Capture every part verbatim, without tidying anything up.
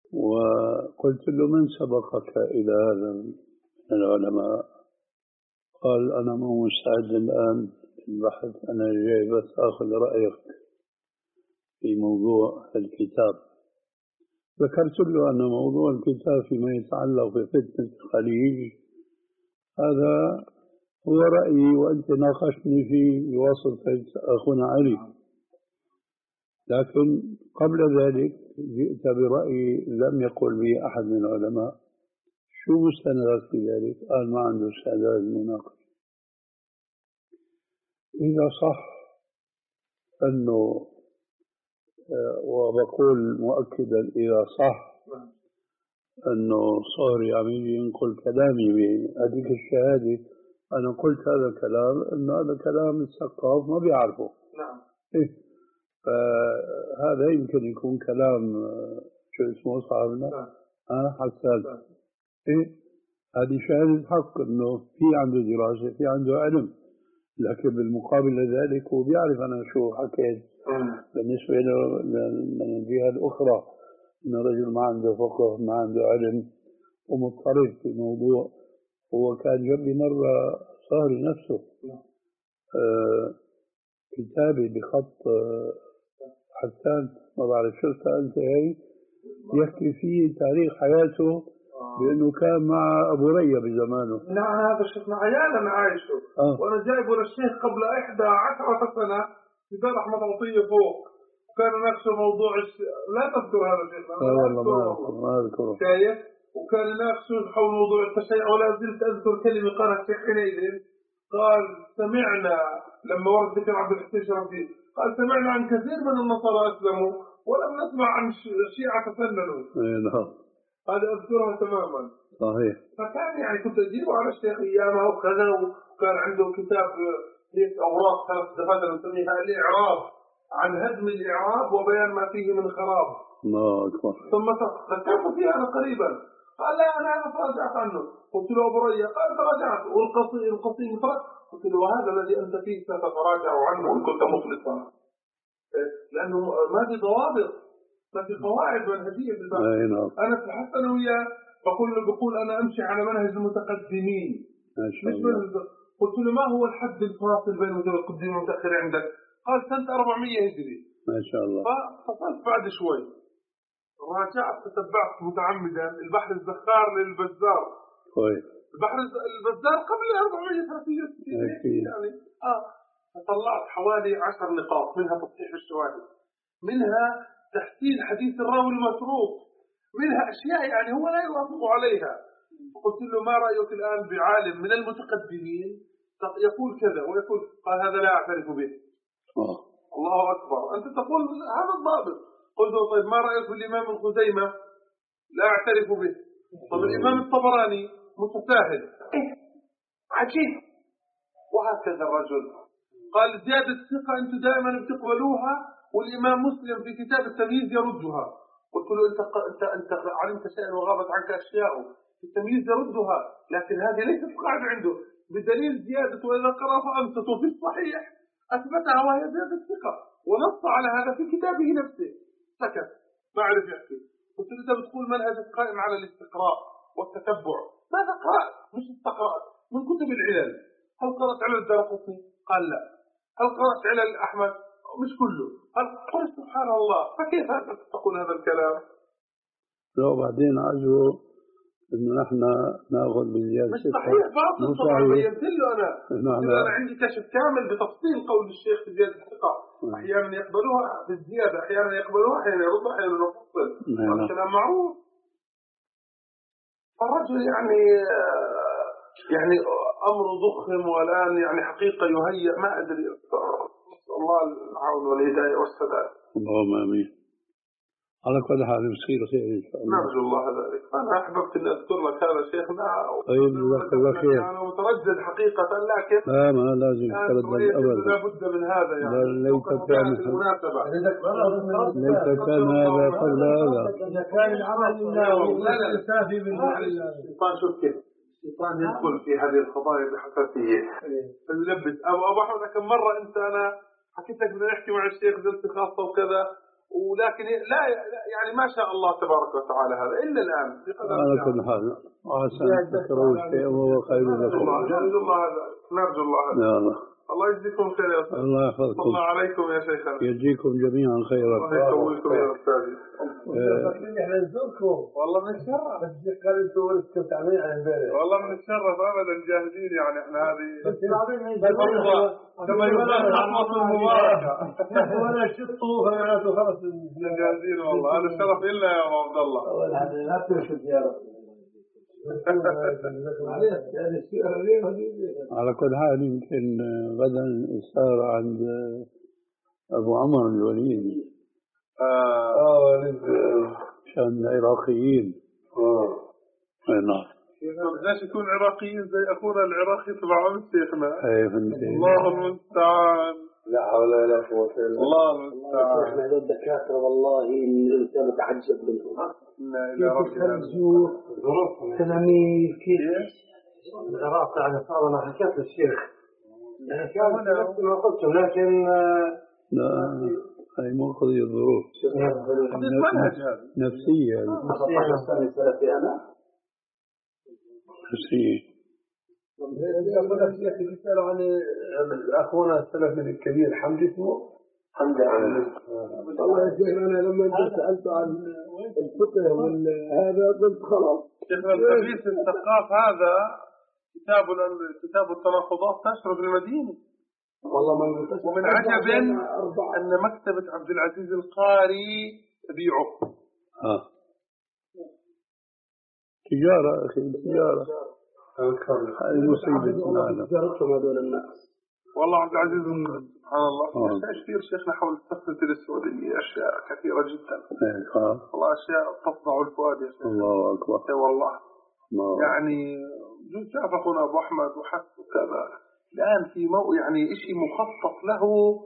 وقلت له من سبقك إلى هذا من العلماء؟ قال أنا مو مستعد الآن البحث، أنا جاي بس أخذ رأيك في موضوع الكتاب. ذكرت له أن موضوع الكتاب فيما يتعلق بفتنة الخليج هذا هو رأيي، وأنت ناقشتني فيه بواسطة أخونا علي، لكن قبل ذلك جئت برأي لم يقل به أحد من العلماء. شو مستندك في ذلك؟ قال ما عنده استعداد للمناقشة. إذا صح أنه، وبقول مؤكدا إذا صح أنه صهري عم ينقل كلامي بهذيك الشهادة، أنا قلت هذا الكلام أنه هذا كلام الثقاف ما بيعرفه. نعم. إيه؟ فهذا يمكن يكون كلام شو اسمه صاحبنا؟ نعم. ها حسان. نعم. إيه؟ هذه شهادة حق أنه في عنده دراسة، في عنده علم، لكن بالمقابل ذلك هو بيعرف أنا شو حكيت. بالنسبة له من الجهة الأخرى أن رجل ما عنده فقه، ما عنده علم، ومضطرب في الموضوع. هو كان جنبي مرة صهري نفسه آه كتابي بخط آه حسان، ما بعرف شفتها أنت هي، يحكي فيه تاريخ حياته بأنه كان مع أبو ريا بزمانه. نعم هذا شفنا عيال أنا عايشه آه. وأنا جايبه للشيخ قبل إحدى عشرة سنة في دار أحمد عطية فوق، وكان نفسه موضوع الش... لا تذكر هذا الشيخ. آه والله ما أذكر ما أذكره. شايف؟ وكان نفسه حول موضوع التشيع، ولا زلت أذكر كلمة قالها الشيخ حينئذ، قال سمعنا لما ورد ذكر عبد الحسين شرفي، قال سمعنا عن كثير من النصارى أسلموا ولم نسمع عن الشيعة تسللوا. إيه نعم. هذا أذكرها تماما. صحيح. فكان يعني كنت أجيبه على الشيخ أيامه وكذا، وكان عنده كتاب هيك أوراق ثلاث دفاتر نسميها الإعراب عن هدم الإعراب وبيان ما فيه من خراب. الله أكبر. ثم ذكرت فيها أنا قريبا، قال لا أنا أنا تراجعت عنه. قلت له أبو ريا، قال تراجعت. والقصي القصي مفرق. قلت له وهذا الذي أنت فيه ستتراجع عنه إن كنت مخلصا، لأنه ما في ضوابط، ما في قواعد منهجية في البحث. أنا في الحسنوية بقول له بقول أنا أمشي على منهج المتقدمين مش منهج. قلت له ما هو الحد الفاصل بين المتقدمين والمتأخرين عندك؟ قال سنة أربعمية هجري. ما شاء الله. فاتصلت بعد شوي، راجعت تتبعت متعمدا البحر الزخار للبزار. كويس. البحر البزار قبل أربعمية ثلاثين يعني آه فطلعت حوالي عشر نقاط، منها تصحيح الشواهد، منها تحسين حديث الراوي المتروك، منها أشياء يعني هو لا يوافق عليها. قلت له ما رأيك الآن بعالم من المتقدمين يقول كذا ويقول؟ قال هذا لا أعترف به. أوه. الله أكبر، أنت تقول هذا الضابط. قلت له طيب ما رأيك بالإمام الخزيمة؟ لا أعترف به. طيب الإمام الطبراني متساهل. إيه عجيب. وهكذا الرجل قال زيادة الثقة أنتم دائما بتقبلوها، والإمام مسلم في كتاب التمييز يردها. قلت له أنت أنت أنت علمت شيئا وغابت عنك أشياء، في التمييز يردها، لكن هذه ليست قاعدة عنده بدليل زيادة وإذا قرأ فأنصت في الصحيح أثبتها وهي زيادة الثقة ونص على هذا في كتابه نفسه. سكت ما عرف يحكي. قلت له أنت بتقول منهج قائم على الاستقراء والتتبع، ماذا قرأت؟ مش استقرأت من كتب العلل. هل قرأت علل الدارقطني؟ قال لا. هل قرأت علل أحمد؟ مش كله. هل قل سبحان الله، فكيف تقول هذا الكلام؟ لو بعدين عجوا إنه نحن نأخذ بزيادة مش صحيح باطل طبعا. بينت له أنا نعم. أنا عندي كشف كامل بتفصيل قول الشيخ في زيادة الثقة. أحيانا يقبلوها بالزيادة، أحيانا يقبلوها، أحيانا يردها، أحيانا يفصل. هذا كلام معروف. الرجل يعني يعني أمر ضخم والآن يعني حقيقة يهيأ ما أدري. الله العون والهداية والسداد. اللهم آمين. على كل حال بصير خير إن شاء الله. نرجو الله ذلك. أنا أحببت أن أذكر لك هذا شيخنا. طيب جزاك الله خير. أنا متردد حقيقة لكن لا ما لازم تردد أبدا. لا بد من هذا يعني. ليس كان المناسبة. ليس كان هذا قبل هذا. إذا كان العمل لله والكافي بالله. الشيطان شوف كيف الشيطان يدخل في هذه القضايا بحساسية. نلبس أبو أبو أحمد كم مرة أنت أنا حكيت لك بدنا نحكي مع الشيخ جلسة خاصة وكذا، ولكن لا يعني ما شاء الله تبارك وتعالى هذا إلا الآن على كل حال وعسى أن تكرهوا شيئا وهو خير لكم. نرجو الله هذا نرجو الله هذا. يا الله الله يجزيكم خير يا أستاذ. الله يحفظكم. الله عليكم يا شيخنا. يجزيكم جميعا خيرا. الله يسويكم يا أستاذ. احنا نزوركم. والله من الشرف. بس قال انتوا ورثتوا تعليق عن امبارح. والله من الشرف أبدا جاهزين يعني احنا هذه. بس العظيم كما يقال الرحمة المباركة. ولا شطوا فمعناته خلص. جاهزين والله هذا الشرف إلا يا أبو عبد الله. لا تنسوا يا رب. على كل حال يمكن غدا صار عند أبو عمر الوليد آه شان العراقيين. آه نعم. بدناش يكون عراقيين زي أخونا العراقي تبع عم شيخنا. أي فهمتي. الله المستعان. لا حول ولا قوة إلا بالله. الله المستعان. احنا هذول الدكاترة والله الإنسان متعجب منهم. كيف يخرجوا تلاميذ كيف العراق يعني صار أنا حكيت للشيخ يعني كان نفس ما قلت لكن لا هاي مو قضية ظروف نفسية نفسية يقول الشيخ يسألوا عن أخونا السلفي الكبير حمدي اسمه حمدي والله يا شيخ أنا لما أنت سألت عن الفقه وهذا قلت خلاص شيخنا الخبيث الثقاف هذا كتاب كتاب التناقضات تشرب المدينة والله ما ومن عجب أن مكتبة عبد العزيز القاري تبيعه. آه. تجارة أخي تجارة. هذه مصيبة العالم. تجارتهم هذول الناس. والله عبد العزيز سبحان الله أشياء كثير شيخنا حول التفصيل السعودية أشياء كثيرة جدا. والله أشياء تفضع الفؤاد يا شيخ. الله أكبر. إي والله. الله. يعني شاف أخونا أبو أحمد وحس وكذا. الآن في مو يعني إشي مخطط له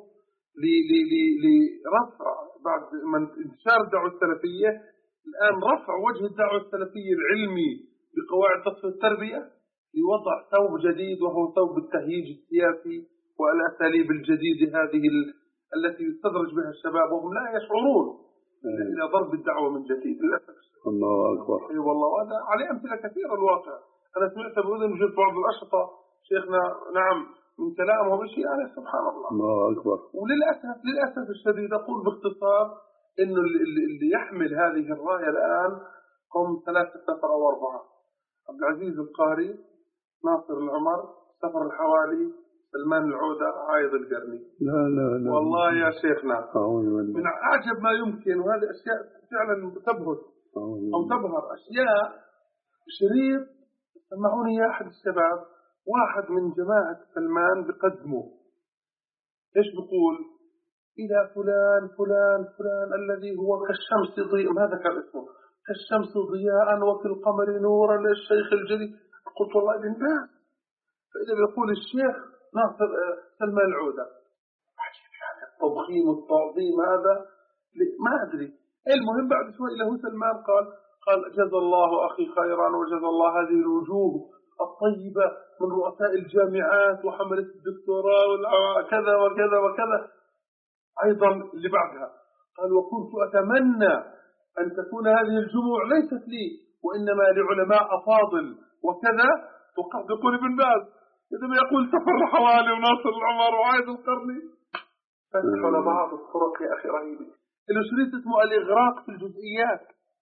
لرفع بعد من انتشار الدعوة السلفية الآن رفع وجه الدعوة السلفية العلمي بقواعد تصفية التربية لوضع ثوب جديد وهو ثوب التهييج السياسي والأساليب الجديدة هذه التي يستدرج بها الشباب وهم لا يشعرون إلى ضرب الدعوة من جديد للأسف. الله أكبر. أي والله وهذا عليه أمثلة كثيرة الواقع. أنا سمعت بأذن وجدت بعض الأشرطة شيخنا نعم من كلامهم شيء يعني سبحان الله. الله أكبر. وللأسف للأسف الشديد أقول باختصار إنه اللي يحمل هذه الراية الآن هم ثلاثة سفر أو أربعة. عبد العزيز القاري، ناصر العمر، سفر الحوالي، سلمان العودة، عايض القرني. لا لا لا. والله يا شيخنا من أعجب ما يمكن وهذه أشياء فعلا تبهر أو تبهر أشياء شريط سمعوني يا أحد الشباب واحد من جماعة سلمان بقدمه إيش بقول إلى فلان فلان فلان الذي هو كالشمس ضياء ماذا كان اسمه كالشمس ضياء وفي القمر نورا للشيخ الجديد. قلت والله للناس فإذا بيقول الشيخ ناصر سلمان العودة يعني التضخيم والتعظيم هذا ما أدري. المهم بعد شوي له سلمان قال قال جزا الله أخي خيرا وجزا الله هذه الوجوه الطيبة من رؤساء الجامعات وحملة الدكتوراه وكذا وكذا وكذا. أيضا اللي بعدها قال وكنت أتمنى أن تكون هذه الجموع ليست لي وإنما لعلماء أفاضل وكذا. وقد ابن باز إذا ما يقول سفر الحوالي وناصر العمر وعايد القرني فتحوا لبعض الطرق يا أخي رهيبة. اللي شريط اسمه الإغراق في الجزئيات.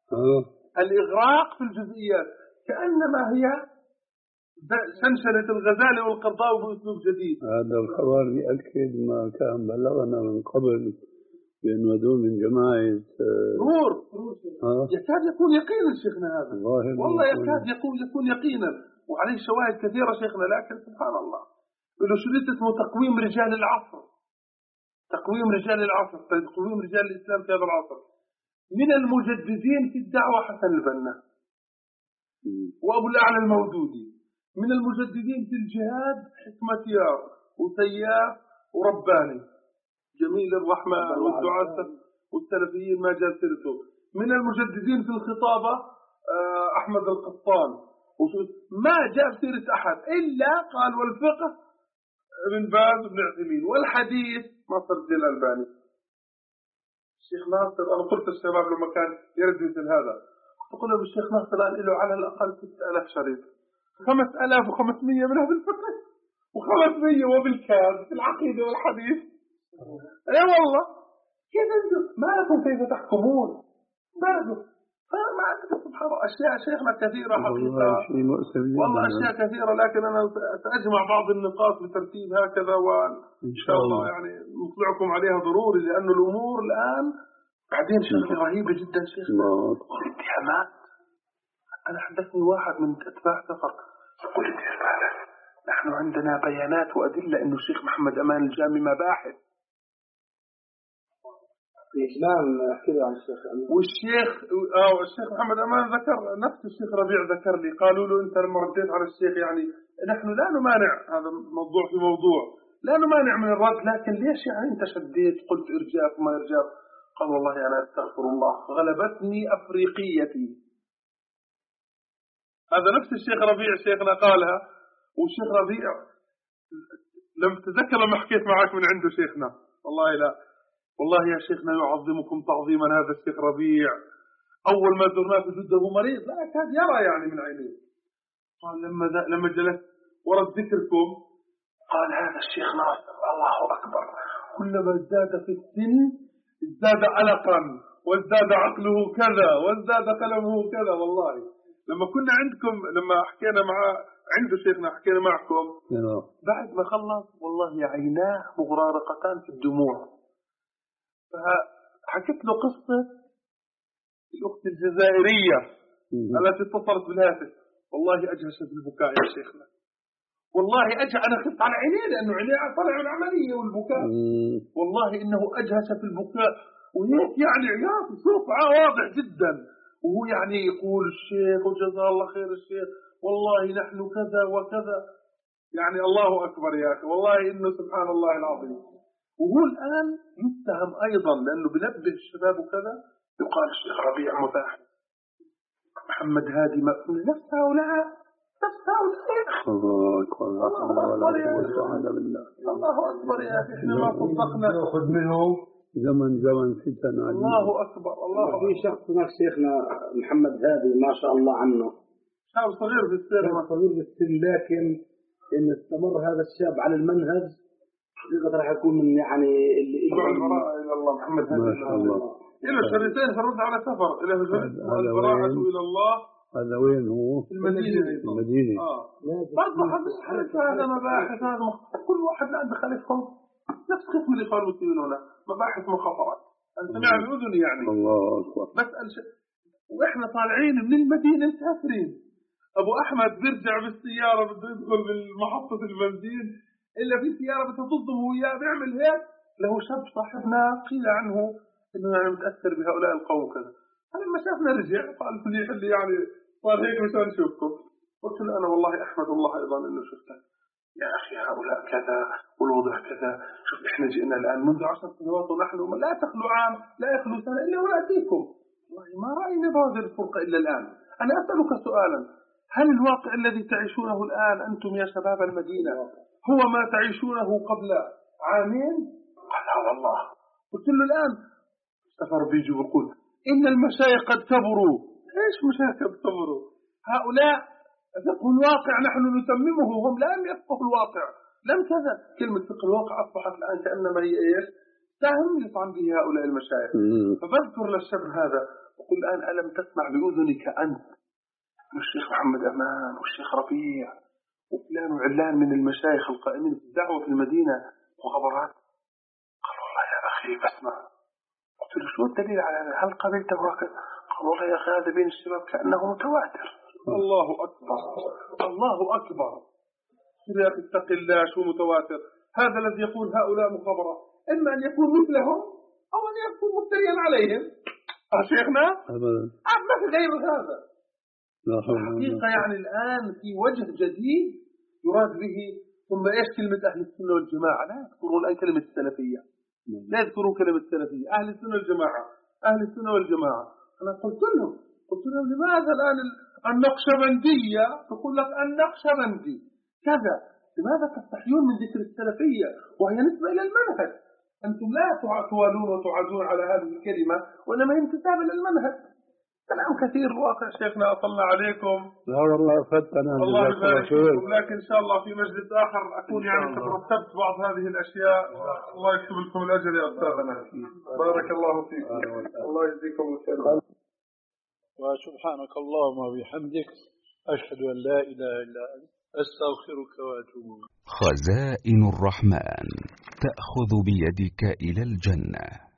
الإغراق في الجزئيات كأنما هي شنشنة الغزالي والقرضاوي بأسلوب جديد. هذا الخبر يأكد ما كان بلغنا من قبل بأن هذول من جماعة نور يكاد يكون يقينا شيخنا هذا والله يكاد يكون يكون يقينا وعليه شواهد كثيرة شيخنا. لكن سبحان الله له شريط اسمه تقويم رجال العصر. تقويم رجال العصر تقويم رجال الإسلام في هذا العصر. من المجددين في الدعوة حسن البنا وأبو الأعلى المودودي. من المجددين في الجهاد حكمة يار وسياف ورباني جميل الرحمن والدعاة والسلفيين ما جاء سيرته. من المجددين في الخطابة أحمد القطان ما جاء سيرة أحد إلا قال والفقه ابن باز وابن عثيمين والحديث ناصر الدين الألباني. الشيخ ناصر أنا قلت الشباب لما كان يرد مثل هذا قلت له الشيخ ناصر الآن له على الأقل ستة آلاف شريط خمس آلاف وخمسمية من هذا الفقه وخمسمية وبالكاد في العقيدة والحديث. يا والله كيف أنتم ما لكم كيف تحكمون ما لكم فما سبحان الله أشياء شيخنا كثيرة حقيقة والله أشياء كثيرة لكن أنا سأجمع بعض النقاط بترتيب هكذا وإن شاء الله يعني نطلعكم عليها ضروري لأن الأمور الآن بعدين شغلة رهيبة جدا شيخنا الاتهامات. أنا حدثني واحد من أتباع سفر يقول لي نحن عندنا بيانات وأدلة إنه الشيخ محمد أمان الجامي مباحث الإسلام احكي عن الشيخ أمان. والشيخ آه الشيخ محمد أمان ذكر نفس الشيخ ربيع ذكر لي قالوا له أنت لما رديت على الشيخ يعني نحن لا نمانع هذا موضوع في موضوع لا نمانع من الرد لكن ليش يعني أنت شديت قلت إرجاف وما إرجاف قال والله أنا أستغفر الله غلبتني أفريقيتي. هذا نفس الشيخ ربيع شيخنا قالها والشيخ ربيع لم تذكر لما حكيت معك من عنده شيخنا والله لا والله يا شيخنا يعظمكم تعظيما هذا الشيخ ربيع أول ما زرناه في جدة هو مريض لا كاد يرى يعني من عينيه قال لما لما جلست ورد ذكركم قال هذا الشيخ ناصر الله أكبر كلما ازداد في السن ازداد علقا وازداد عقله كذا وازداد قلمه كذا. والله لما كنا عندكم لما حكينا مع عنده شيخنا حكينا معكم بعد ما خلص والله عيناه مغرارقتان في الدموع. فحكيت له قصة الأخت الجزائرية التي اتصلت بالهاتف والله أجهشت بالبكاء يا شيخنا والله أجه أنا خفت على عينيه لأنه عينيه طلع العملية والبكاء والله إنه أجهش في البكاء وهيك يعني عياط صوت واضح جدا وهو يعني يقول الشيخ وجزاه الله خير الشيخ والله نحن كذا وكذا يعني الله أكبر يا أخي والله إنه سبحان الله العظيم. وهو الآن يتهم أيضا لأنه بنبه الشباب وكذا يقال الشيخ ربيع مباحث محمد هادي نفس هؤلاء نفس هؤلاء الله أكبر الله أكبر يا أخي إحنا ما صدقنا نأخذ منهم زمن زمن فتن الله أكبر الله في شخص هناك شيخنا محمد هادي ما شاء الله عنه شاب صغير في السن صغير في السن لكن إن استمر هذا الشاب على المنهج حقيقة راح يكون من يعني اللي يدعو البراءة إلى الله محمد هادي ما شاء الله إلى شريطين فرد على سفر إلى البراءة إلى الله هذا وين هو؟ في المدينة في المدينة آه برضو حدث هذا مباحث هذا كل واحد عنده خليفهم نفس قسم الإخوان المسلمين هنا مباحث مخابرات أنت سمع بأذني يعني الله أكبر بسأل شيء وإحنا طالعين من المدينة مسافرين أبو أحمد بيرجع بالسيارة بده يدخل بالمحطة البنزين إلا في سيارة بتضده وياه بيعمل هيك له شاب صاحبنا قيل عنه إنه يعني متأثر بهؤلاء القوم كذا فلما شافنا رجع قال لي حلي يعني صار هيك مشان نشوفكم قلت له أنا والله أحمد الله أيضا إنه شفتك يا أخي هؤلاء كذا والوضع كذا شوف إحنا جئنا الآن منذ عشر سنوات ونحن لا تخلو عام لا يخلو سنة إلا ونأتيكم والله ما رأينا بهذه الفرقة إلا الآن. أنا أسألك سؤالا هل الواقع الذي تعيشونه الآن أنتم يا شباب المدينة هو ما تعيشونه قبل عامين؟ قال لا والله. قلت له الآن سفر بيجي ويقول إن المشايخ قد كبروا. إيش مشايخ قد كبروا؟ هؤلاء فقه الواقع نحن نتممه هم لم يفقهوا الواقع لم كذا. كلمة فقه الواقع أصبحت الآن كأنما هي إيش سهم يطعن به هؤلاء المشايخ. فبذكر للشاب هذا وقل الآن ألم تسمع بأذنك أنت الشيخ محمد أمان والشيخ ربيع وفلان وعلان من المشايخ القائمين في الدعوة في المدينة مخابرات؟ قال والله يا أخي بسمع. قلت له شو الدليل على هذا؟ هل قبلته هكذا؟ قال والله يا أخي هذا بين الشباب كأنه متواتر. الله أكبر الله أكبر يا أخي اتق الله شو متواتر هذا الذي يقول هؤلاء مخابرات إما أن يكون مثلهم أو أن يكون مفتريا عليهم. شيخنا ما في غير هذا. حقيقة يعني الآن في وجه جديد يراد به. ثم إيش كلمة أهل السنة والجماعة؟ لا يذكرون الآن كلمة السلفية لا يذكرون كلمة السلفية. أهل السنة والجماعة أهل السنة والجماعة. أنا قلت لهم قلت لهم لماذا الآن النقشبندية تقول لك النقشبندي كذا لماذا تستحيون من ذكر السلفية وهي نسبة إلى المنهج؟ أنتم لا توالون وتعادون على هذه الكلمة، وإنما انتساب إلى المنهج. كلام كثير الواقع شيخنا، أطلنا عليكم. لا والله أفدتنا. الله يبارك فيكم، لكن إن شاء الله في مجلس آخر أكون يعني قد رتبت بعض هذه الأشياء. الله يكتب لكم الأجر يا أستاذنا. بارك الله فيكم. الله يجزيكم الخير. وسبحانك اللهم وبحمدك أشهد أن لا إله إلا أنت أستغفرك وأتوب إليك. خزائن الرحمن تأخذ بيدك إلى الجنة.